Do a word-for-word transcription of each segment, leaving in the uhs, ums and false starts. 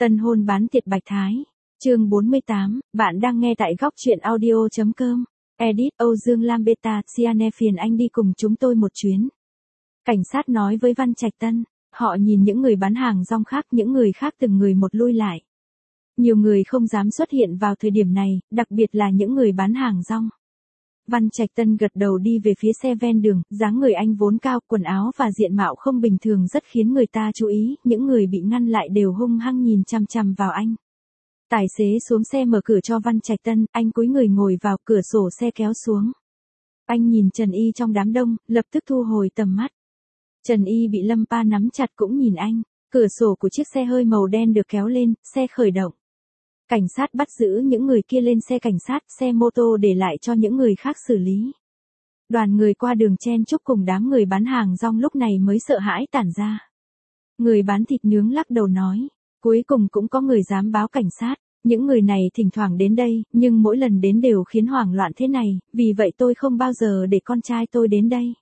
Tân hôn bán tiệt Bạch Thái. Chương bốn mươi tám, bạn đang nghe tại góc truyện audio chấm com. Edit Âu Dương Lam Beta, Siane phiền anh đi cùng chúng tôi một chuyến. Cảnh sát nói với Văn Trạch Tân, họ nhìn những người bán hàng rong khác, những người khác từng người một lui lại. Nhiều người không dám xuất hiện vào thời điểm này, đặc biệt là những người bán hàng rong. Văn Trạch Tân gật đầu đi về phía xe ven đường, dáng người anh vốn cao, quần áo và diện mạo không bình thường rất khiến người ta chú ý, những người bị ngăn lại đều hung hăng nhìn chằm chằm vào anh. Tài xế xuống xe mở cửa cho Văn Trạch Tân, anh cúi người ngồi vào, cửa sổ xe kéo xuống. Anh nhìn Trần Y trong đám đông, lập tức thu hồi tầm mắt. Trần Y bị Lâm Pa nắm chặt cũng nhìn anh, cửa sổ của chiếc xe hơi màu đen được kéo lên, xe khởi động. Cảnh sát bắt giữ những người kia lên xe cảnh sát, xe mô tô để lại cho những người khác xử lý. Đoàn người qua đường chen chúc cùng đám người bán hàng rong lúc này mới sợ hãi tản ra. Người bán thịt nướng lắc đầu nói, cuối cùng cũng có người dám báo cảnh sát. Những người này thỉnh thoảng đến đây, nhưng mỗi lần đến đều khiến hoảng loạn thế này, vì vậy tôi không bao giờ để con trai tôi đến đây.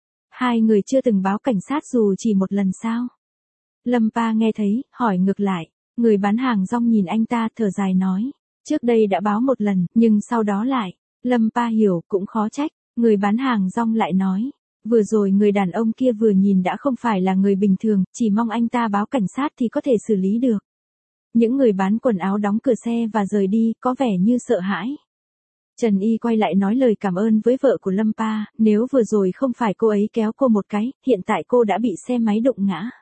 Hai người chưa từng báo cảnh sát dù chỉ một lần sao? Lâm Pa nghe thấy, hỏi ngược lại. Người bán hàng rong nhìn anh ta thở dài nói, trước đây đã báo một lần, nhưng sau đó lại. Lâm Pa hiểu, cũng khó trách. Người bán hàng rong lại nói, vừa rồi người đàn ông kia vừa nhìn đã không phải là người bình thường, chỉ mong anh ta báo cảnh sát thì có thể xử lý được. Những người bán quần áo đóng cửa xe và rời đi, có vẻ như sợ hãi. Trần Y quay lại nói lời cảm ơn với vợ của Lâm Pa, nếu vừa rồi không phải cô ấy kéo cô một cái, hiện tại cô đã bị xe máy đụng ngã.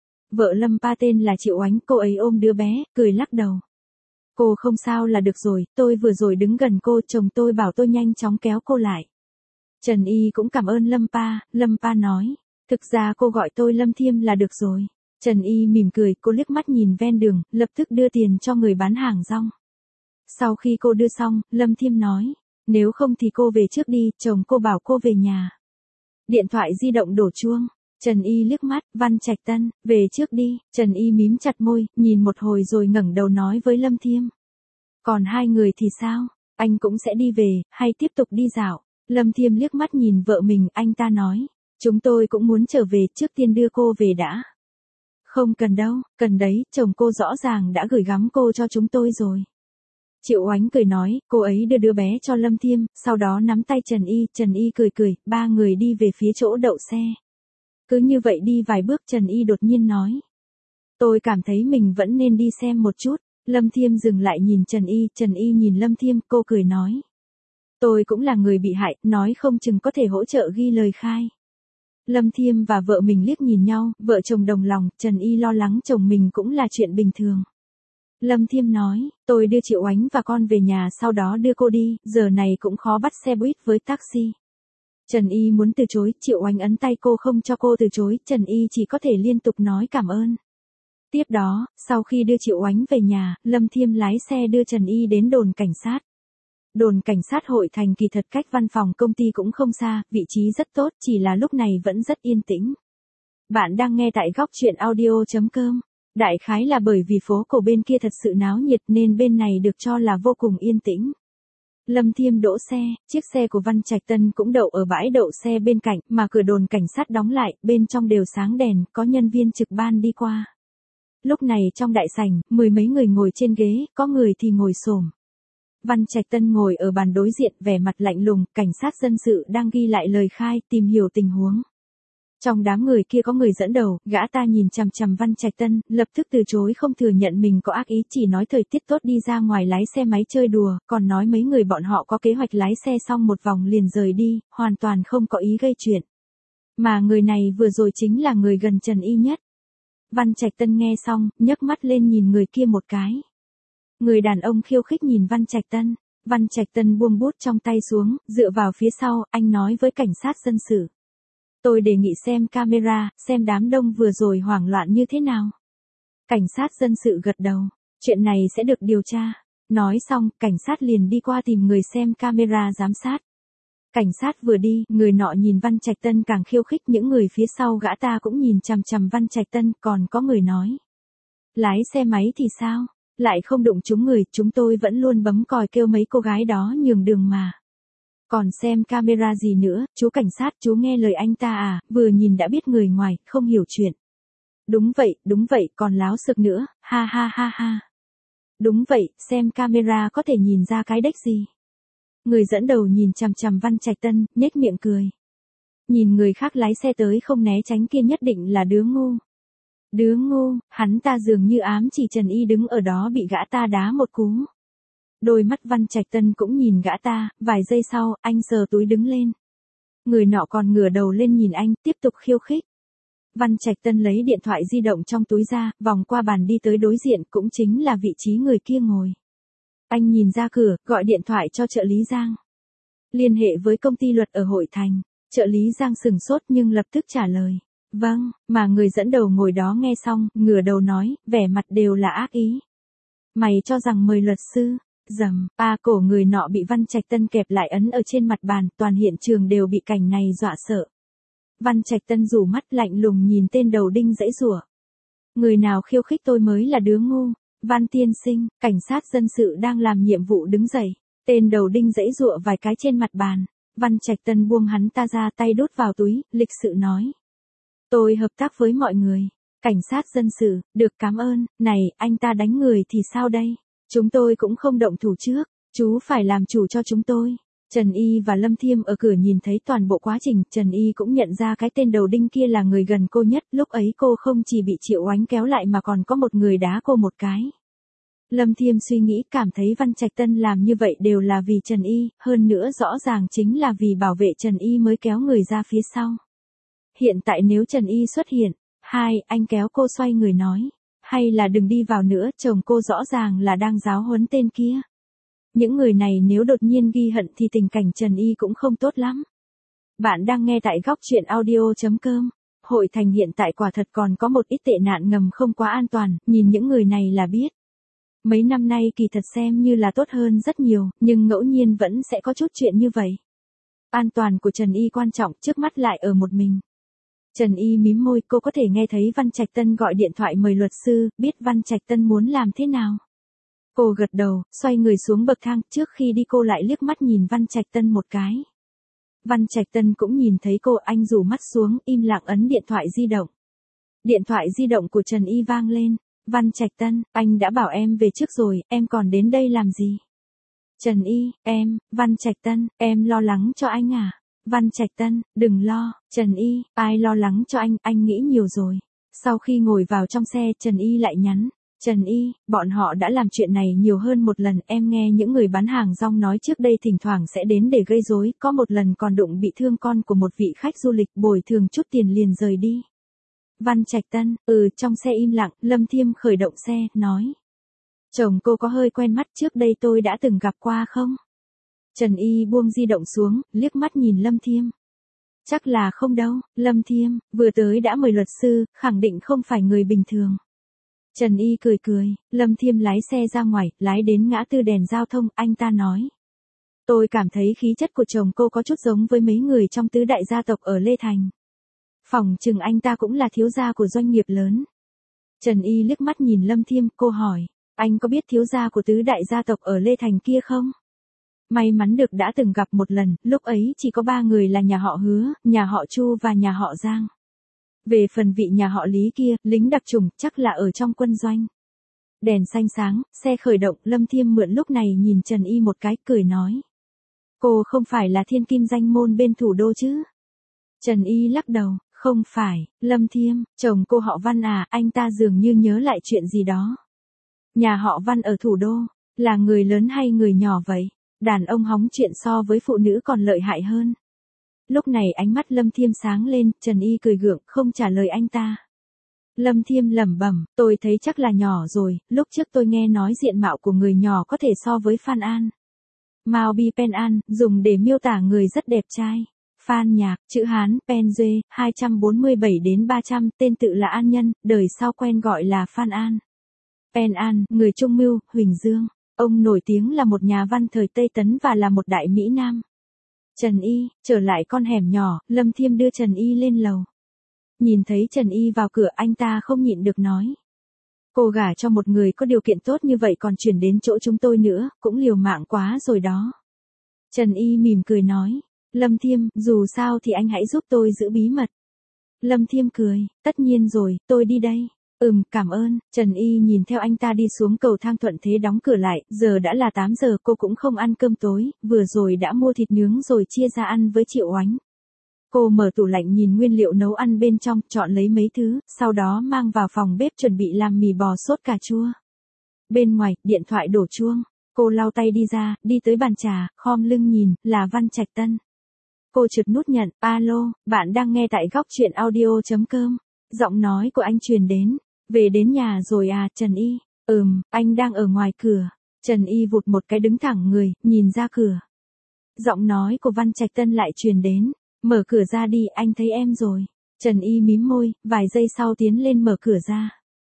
Vợ Lâm Pa tên là Triệu Oánh, cô ấy ôm đứa bé, cười lắc đầu. Cô không sao là được rồi, tôi vừa rồi đứng gần cô, chồng tôi bảo tôi nhanh chóng kéo cô lại. Trần Y cũng cảm ơn Lâm Pa, Lâm Pa nói, thực ra cô gọi tôi Lâm Thiêm là được rồi. Trần Y mỉm cười, cô liếc mắt nhìn ven đường, lập tức đưa tiền cho người bán hàng rong. Sau khi cô đưa xong, Lâm Thiêm nói, nếu không thì cô về trước đi, chồng cô bảo cô về nhà. Điện thoại di động đổ chuông. Trần Y liếc mắt, Văn Trạch Tân, về trước đi. Trần Y mím chặt môi, nhìn một hồi rồi ngẩng đầu nói với Lâm Thiêm. Còn hai người thì sao? Anh cũng sẽ đi về, hay tiếp tục đi dạo? Lâm Thiêm liếc mắt nhìn vợ mình, anh ta nói. Chúng tôi cũng muốn trở về, trước tiên đưa cô về đã. Không cần đâu, cần đấy, chồng cô rõ ràng đã gửi gắm cô cho chúng tôi rồi. Triệu Oánh cười nói, cô ấy đưa đứa bé cho Lâm Thiêm, sau đó nắm tay Trần Y, Trần Y cười cười, ba người đi về phía chỗ đậu xe. Cứ như vậy đi vài bước Trần Y đột nhiên nói. Tôi cảm thấy mình vẫn nên đi xem một chút. Lâm Thiêm dừng lại nhìn Trần Y, Trần Y nhìn Lâm Thiêm, cô cười nói. Tôi cũng là người bị hại, nói không chừng có thể hỗ trợ ghi lời khai. Lâm Thiêm và vợ mình liếc nhìn nhau, vợ chồng đồng lòng, Trần Y lo lắng chồng mình cũng là chuyện bình thường. Lâm Thiêm nói, tôi đưa Triệu Oánh và con về nhà sau đó đưa cô đi, giờ này cũng khó bắt xe buýt với taxi. Trần Y muốn từ chối, Triệu Oánh ấn tay cô không cho cô từ chối, Trần Y chỉ có thể liên tục nói cảm ơn. Tiếp đó, sau khi đưa Triệu Oánh về nhà, Lâm Thiêm lái xe đưa Trần Y đến đồn cảnh sát. Đồn cảnh sát Hội Thành kỳ thật cách văn phòng công ty cũng không xa, vị trí rất tốt, chỉ là lúc này vẫn rất yên tĩnh. Bạn đang nghe tại góc truyện audio chấm com. Đại khái là bởi vì phố cổ bên kia thật sự náo nhiệt nên bên này được cho là vô cùng yên tĩnh. Lâm Thiêm đỗ xe, chiếc xe của Văn Trạch Tân cũng đậu ở bãi đậu xe bên cạnh, mà cửa đồn cảnh sát đóng lại, bên trong đều sáng đèn, có nhân viên trực ban đi qua. Lúc này trong đại sảnh, mười mấy người ngồi trên ghế, có người thì ngồi xổm. Văn Trạch Tân ngồi ở bàn đối diện, vẻ mặt lạnh lùng, cảnh sát dân sự đang ghi lại lời khai, tìm hiểu tình huống. Trong đám người kia có người dẫn đầu, gã ta nhìn chằm chằm Văn Trạch Tân, lập tức từ chối không thừa nhận mình có ác ý, chỉ nói thời tiết tốt đi ra ngoài lái xe máy chơi đùa, còn nói mấy người bọn họ có kế hoạch lái xe xong một vòng liền rời đi, hoàn toàn không có ý gây chuyện. Mà người này vừa rồi chính là người gần Trần Y nhất. Văn Trạch Tân nghe xong, nhấc mắt lên nhìn người kia một cái. Người đàn ông khiêu khích nhìn Văn Trạch Tân, Văn Trạch Tân buông bút trong tay xuống, dựa vào phía sau, anh nói với cảnh sát dân sự. Tôi đề nghị xem camera, xem đám đông vừa rồi hoảng loạn như thế nào. Cảnh sát dân sự gật đầu, chuyện này sẽ được điều tra. Nói xong, cảnh sát liền đi qua tìm người xem camera giám sát. Cảnh sát vừa đi, người nọ nhìn Văn Trạch Tân càng khiêu khích, những người phía sau gã ta cũng nhìn chằm chằm Văn Trạch Tân, còn có người nói. Lái xe máy thì sao? Lại không đụng trúng người, chúng tôi vẫn luôn bấm còi kêu mấy cô gái đó nhường đường mà. Còn xem camera gì nữa, chú cảnh sát, chú nghe lời anh ta à, vừa nhìn đã biết người ngoài, không hiểu chuyện. Đúng vậy, đúng vậy, còn láo xực nữa, ha ha ha ha. Đúng vậy, xem camera có thể nhìn ra cái đếch gì. Người dẫn đầu nhìn chằm chằm Văn Trạch Tân, nhếch miệng cười. Nhìn người khác lái xe tới không né tránh kia nhất định là đứa ngu. Đứa ngu, hắn ta dường như ám chỉ Trần Y đứng ở đó bị gã ta đá một cú. Đôi mắt Văn Trạch Tân cũng nhìn gã ta, vài giây sau, anh sờ túi đứng lên. Người nọ còn ngửa đầu lên nhìn anh, tiếp tục khiêu khích. Văn Trạch Tân lấy điện thoại di động trong túi ra, vòng qua bàn đi tới đối diện, cũng chính là vị trí người kia ngồi. Anh nhìn ra cửa, gọi điện thoại cho trợ lý Giang. Liên hệ với công ty luật ở Hội Thành. Trợ lý Giang sừng sốt nhưng lập tức trả lời. Vâng, mà người dẫn đầu ngồi đó nghe xong, ngửa đầu nói, vẻ mặt đều là ác ý. Mày cho rằng mời luật sư. Dầm, a cổ người nọ bị Văn Trạch Tân kẹp lại ấn ở trên mặt bàn, toàn hiện trường đều bị cảnh này dọa sợ. Văn Trạch Tân rủ mắt lạnh lùng nhìn tên đầu đinh giãy giụa. Người nào khiêu khích tôi mới là đứa ngu. Văn tiên sinh, cảnh sát dân sự đang làm nhiệm vụ đứng dậy. Tên đầu đinh giãy giụa vài cái trên mặt bàn. Văn Trạch Tân buông hắn ta ra, tay đút vào túi, lịch sự nói. Tôi hợp tác với mọi người. Cảnh sát dân sự, được cảm ơn. Này, anh ta đánh người thì sao đây? Chúng tôi cũng không động thủ trước. Chú phải làm chủ cho chúng tôi. Trần Y và Lâm Thiêm ở cửa nhìn thấy toàn bộ quá trình. Trần Y cũng nhận ra cái tên đầu đinh kia là người gần cô nhất. Lúc ấy cô không chỉ bị Triệu Oánh kéo lại mà còn có một người đá cô một cái. Lâm Thiêm suy nghĩ, cảm thấy Văn Trạch Tân làm như vậy đều là vì Trần Y, hơn nữa rõ ràng chính là vì bảo vệ Trần Y mới kéo người ra phía sau. Hiện tại nếu Trần Y xuất hiện, hai, anh kéo cô xoay người nói, hay là đừng đi vào nữa, chồng cô rõ ràng là đang giáo huấn tên kia. Những người này nếu đột nhiên ghi hận thì tình cảnh Trần Y cũng không tốt lắm. Bạn đang nghe tại góc truyện audio chấm com. Hội Thành hiện tại quả thật còn có một ít tệ nạn ngầm không quá an toàn, nhìn những người này là biết. Mấy năm nay kỳ thật xem như là tốt hơn rất nhiều, nhưng ngẫu nhiên vẫn sẽ có chút chuyện như vậy. An toàn của Trần Y quan trọng, trước mắt lại ở một mình. Trần Y mím môi, cô có thể nghe thấy Văn Trạch Tân gọi điện thoại mời luật sư, biết Văn Trạch Tân muốn làm thế nào. Cô gật đầu, xoay người xuống bậc thang, trước khi đi cô lại liếc mắt nhìn Văn Trạch Tân một cái. Văn Trạch Tân cũng nhìn thấy cô, anh rủ mắt xuống, im lặng ấn điện thoại di động. Điện thoại di động của Trần Y vang lên. Văn Trạch Tân, anh đã bảo em về trước rồi, em còn đến đây làm gì? Trần Y, em, Văn Trạch Tân, em lo lắng cho anh à? Văn Trạch Tân, đừng lo. Trần Y, ai lo lắng cho anh, anh nghĩ nhiều rồi. Sau khi ngồi vào trong xe, Trần Y lại nhắn. Trần Y, bọn họ đã làm chuyện này nhiều hơn một lần, em nghe những người bán hàng rong nói trước đây thỉnh thoảng sẽ đến để gây rối, có một lần còn đụng bị thương con của một vị khách du lịch, bồi thường chút tiền liền rời đi. Văn Trạch Tân, ừ, trong xe im lặng, Lâm Thiêm khởi động xe, nói. Chồng cô có hơi quen mắt, trước đây tôi đã từng gặp qua không? Trần Y buông di động xuống, liếc mắt nhìn Lâm Thiêm. Chắc là không đâu, Lâm Thiêm, vừa tới đã mời luật sư, khẳng định không phải người bình thường. Trần Y cười cười, Lâm Thiêm lái xe ra ngoài, lái đến ngã tư đèn giao thông, anh ta nói. Tôi cảm thấy khí chất của chồng cô có chút giống với mấy người trong tứ đại gia tộc ở Lê Thành. Phỏng chừng anh ta cũng là thiếu gia của doanh nghiệp lớn. Trần Y liếc mắt nhìn Lâm Thiêm, cô hỏi, anh có biết thiếu gia của tứ đại gia tộc ở Lê Thành kia không? May mắn được đã từng gặp một lần, lúc ấy chỉ có ba người là nhà họ Hứa, nhà họ Chu và nhà họ Giang. Về phần vị nhà họ Lý kia, lính đặc chủng, chắc là ở trong quân doanh. Đèn xanh sáng, xe khởi động, Lâm Thiêm mượn lúc này nhìn Trần Y một cái, cười nói. Cô không phải là thiên kim danh môn bên thủ đô chứ? Trần Y lắc đầu, không phải, Lâm Thiêm, chồng cô họ Văn à, anh ta dường như nhớ lại chuyện gì đó. Nhà họ Văn ở thủ đô, là người lớn hay người nhỏ vậy? Đàn ông hóng chuyện so với phụ nữ còn lợi hại hơn. Lúc này ánh mắt Lâm Thiêm sáng lên, Trần Y cười gượng, không trả lời anh ta. Lâm Thiêm lẩm bẩm, tôi thấy chắc là nhỏ rồi, lúc trước tôi nghe nói diện mạo của người nhỏ có thể so với Phan An. Mao Bi Pen An, dùng để miêu tả người rất đẹp trai. Phan Nhạc, chữ Hán, Pen Duê, hai trăm bốn mươi bảy đến ba trăm, tên tự là An Nhân, đời sau quen gọi là Phan An. Pen An, người Trung Mưu, Huỳnh Dương. Ông nổi tiếng là một nhà văn thời Tây Tấn và là một đại Mỹ Nam. Trần Y, trở lại con hẻm nhỏ, Lâm Thiêm đưa Trần Y lên lầu. Nhìn thấy Trần Y vào cửa, anh ta không nhịn được nói. Cô gả cho một người có điều kiện tốt như vậy còn chuyển đến chỗ chúng tôi nữa, cũng liều mạng quá rồi đó. Trần Y mỉm cười nói. Lâm Thiêm, dù sao thì anh hãy giúp tôi giữ bí mật. Lâm Thiêm cười, tất nhiên rồi, tôi đi đây. Ừm, cảm ơn. Trần Y nhìn theo anh ta đi xuống cầu thang thuận thế đóng cửa lại, giờ đã là tám giờ cô cũng không ăn cơm tối, vừa rồi đã mua thịt nướng rồi chia ra ăn với Triệu Oánh. Cô mở tủ lạnh nhìn nguyên liệu nấu ăn bên trong, chọn lấy mấy thứ, sau đó mang vào phòng bếp chuẩn bị làm mì bò sốt cà chua. Bên ngoài, điện thoại đổ chuông. Cô lau tay đi ra, đi tới bàn trà, khom lưng nhìn, là Văn Trạch Tân. Cô trượt nút nhận, alo, bạn đang nghe tại góc chuyện audio.com. Giọng nói của anh truyền đến. Về đến nhà rồi à, Trần Y? Ừm, anh đang ở ngoài cửa. Trần Y vụt một cái đứng thẳng người, nhìn ra cửa. Giọng nói của Văn Trạch Tân lại truyền đến. Mở cửa ra đi, anh thấy em rồi. Trần Y mím môi, vài giây sau tiến lên mở cửa ra.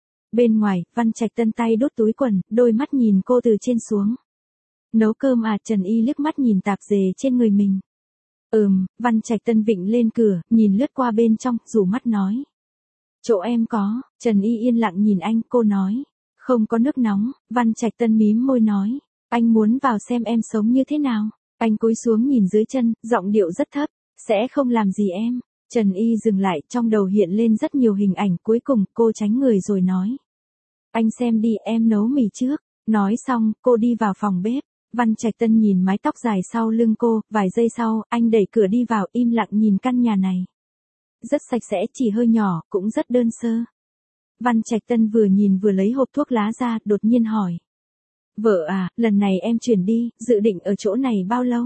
Bên ngoài, Văn Trạch Tân tay đút túi quần, đôi mắt nhìn cô từ trên xuống. Nấu cơm à? Trần Y liếc mắt nhìn tạp dề trên người mình. Ừm, Văn Trạch Tân vịnh lên cửa, nhìn lướt qua bên trong, rủ mắt nói. Chỗ em có. Trần Y yên lặng nhìn anh, cô nói. Không có nước nóng. Văn Trạch Tân mím môi nói. Anh muốn vào xem em sống như thế nào. Anh cúi xuống nhìn dưới chân, giọng điệu rất thấp. Sẽ không làm gì em. Trần Y dừng lại, trong đầu hiện lên rất nhiều hình ảnh, cuối cùng cô tránh người rồi nói. Anh xem đi, em nấu mì trước. Nói xong, cô đi vào phòng bếp. Văn Trạch Tân nhìn mái tóc dài sau lưng cô, vài giây sau, anh đẩy cửa đi vào, im lặng nhìn căn nhà này. Rất sạch sẽ, chỉ hơi nhỏ, cũng rất đơn sơ. Văn Trạch Tân vừa nhìn vừa lấy hộp thuốc lá ra, đột nhiên hỏi. Vợ à, lần này em chuyển đi, dự định ở chỗ này bao lâu?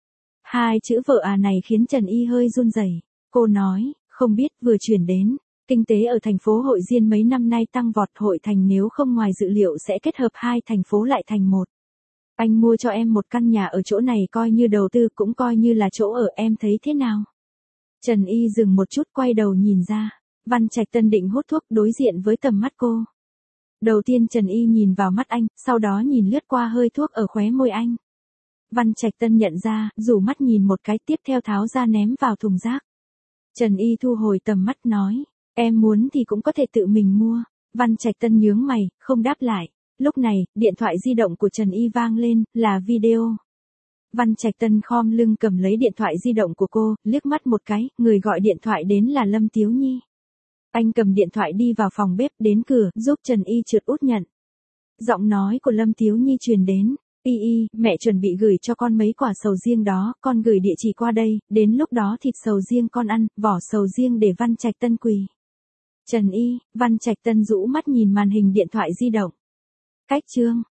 Hai chữ vợ à này khiến Trần Y hơi run rẩy. Cô nói, không biết, vừa chuyển đến. Kinh tế ở thành phố Hội Diên mấy năm nay tăng vọt, Hội Thành nếu không ngoài dự liệu sẽ kết hợp hai thành phố lại thành một. Anh mua cho em một căn nhà ở chỗ này coi như đầu tư cũng coi như là chỗ ở, em thấy thế nào? Trần Y dừng một chút quay đầu nhìn ra. Văn Trạch Tân định hút thuốc đối diện với tầm mắt cô. Đầu tiên Trần Y nhìn vào mắt anh, sau đó nhìn lướt qua hơi thuốc ở khóe môi anh. Văn Trạch Tân nhận ra, rủ mắt nhìn một cái, tiếp theo tháo ra ném vào thùng rác. Trần Y thu hồi tầm mắt nói. Em muốn thì cũng có thể tự mình mua. Văn Trạch Tân nhướng mày, không đáp lại. Lúc này, điện thoại di động của Trần Y vang lên, là video. Văn Trạch Tân khom lưng cầm lấy điện thoại di động của cô, liếc mắt một cái, người gọi điện thoại đến là Lâm Tiếu Nhi. Anh cầm điện thoại đi vào phòng bếp, đến cửa, giúp Trần Y trượt út nhận. Giọng nói của Lâm Tiếu Nhi truyền đến. Y Y, mẹ chuẩn bị gửi cho con mấy quả sầu riêng đó, con gửi địa chỉ qua đây, đến lúc đó thịt sầu riêng con ăn, vỏ sầu riêng để Văn Trạch Tân quỳ. Trần Y, Văn Trạch Tân rũ mắt nhìn màn hình điện thoại di động. Cách chương.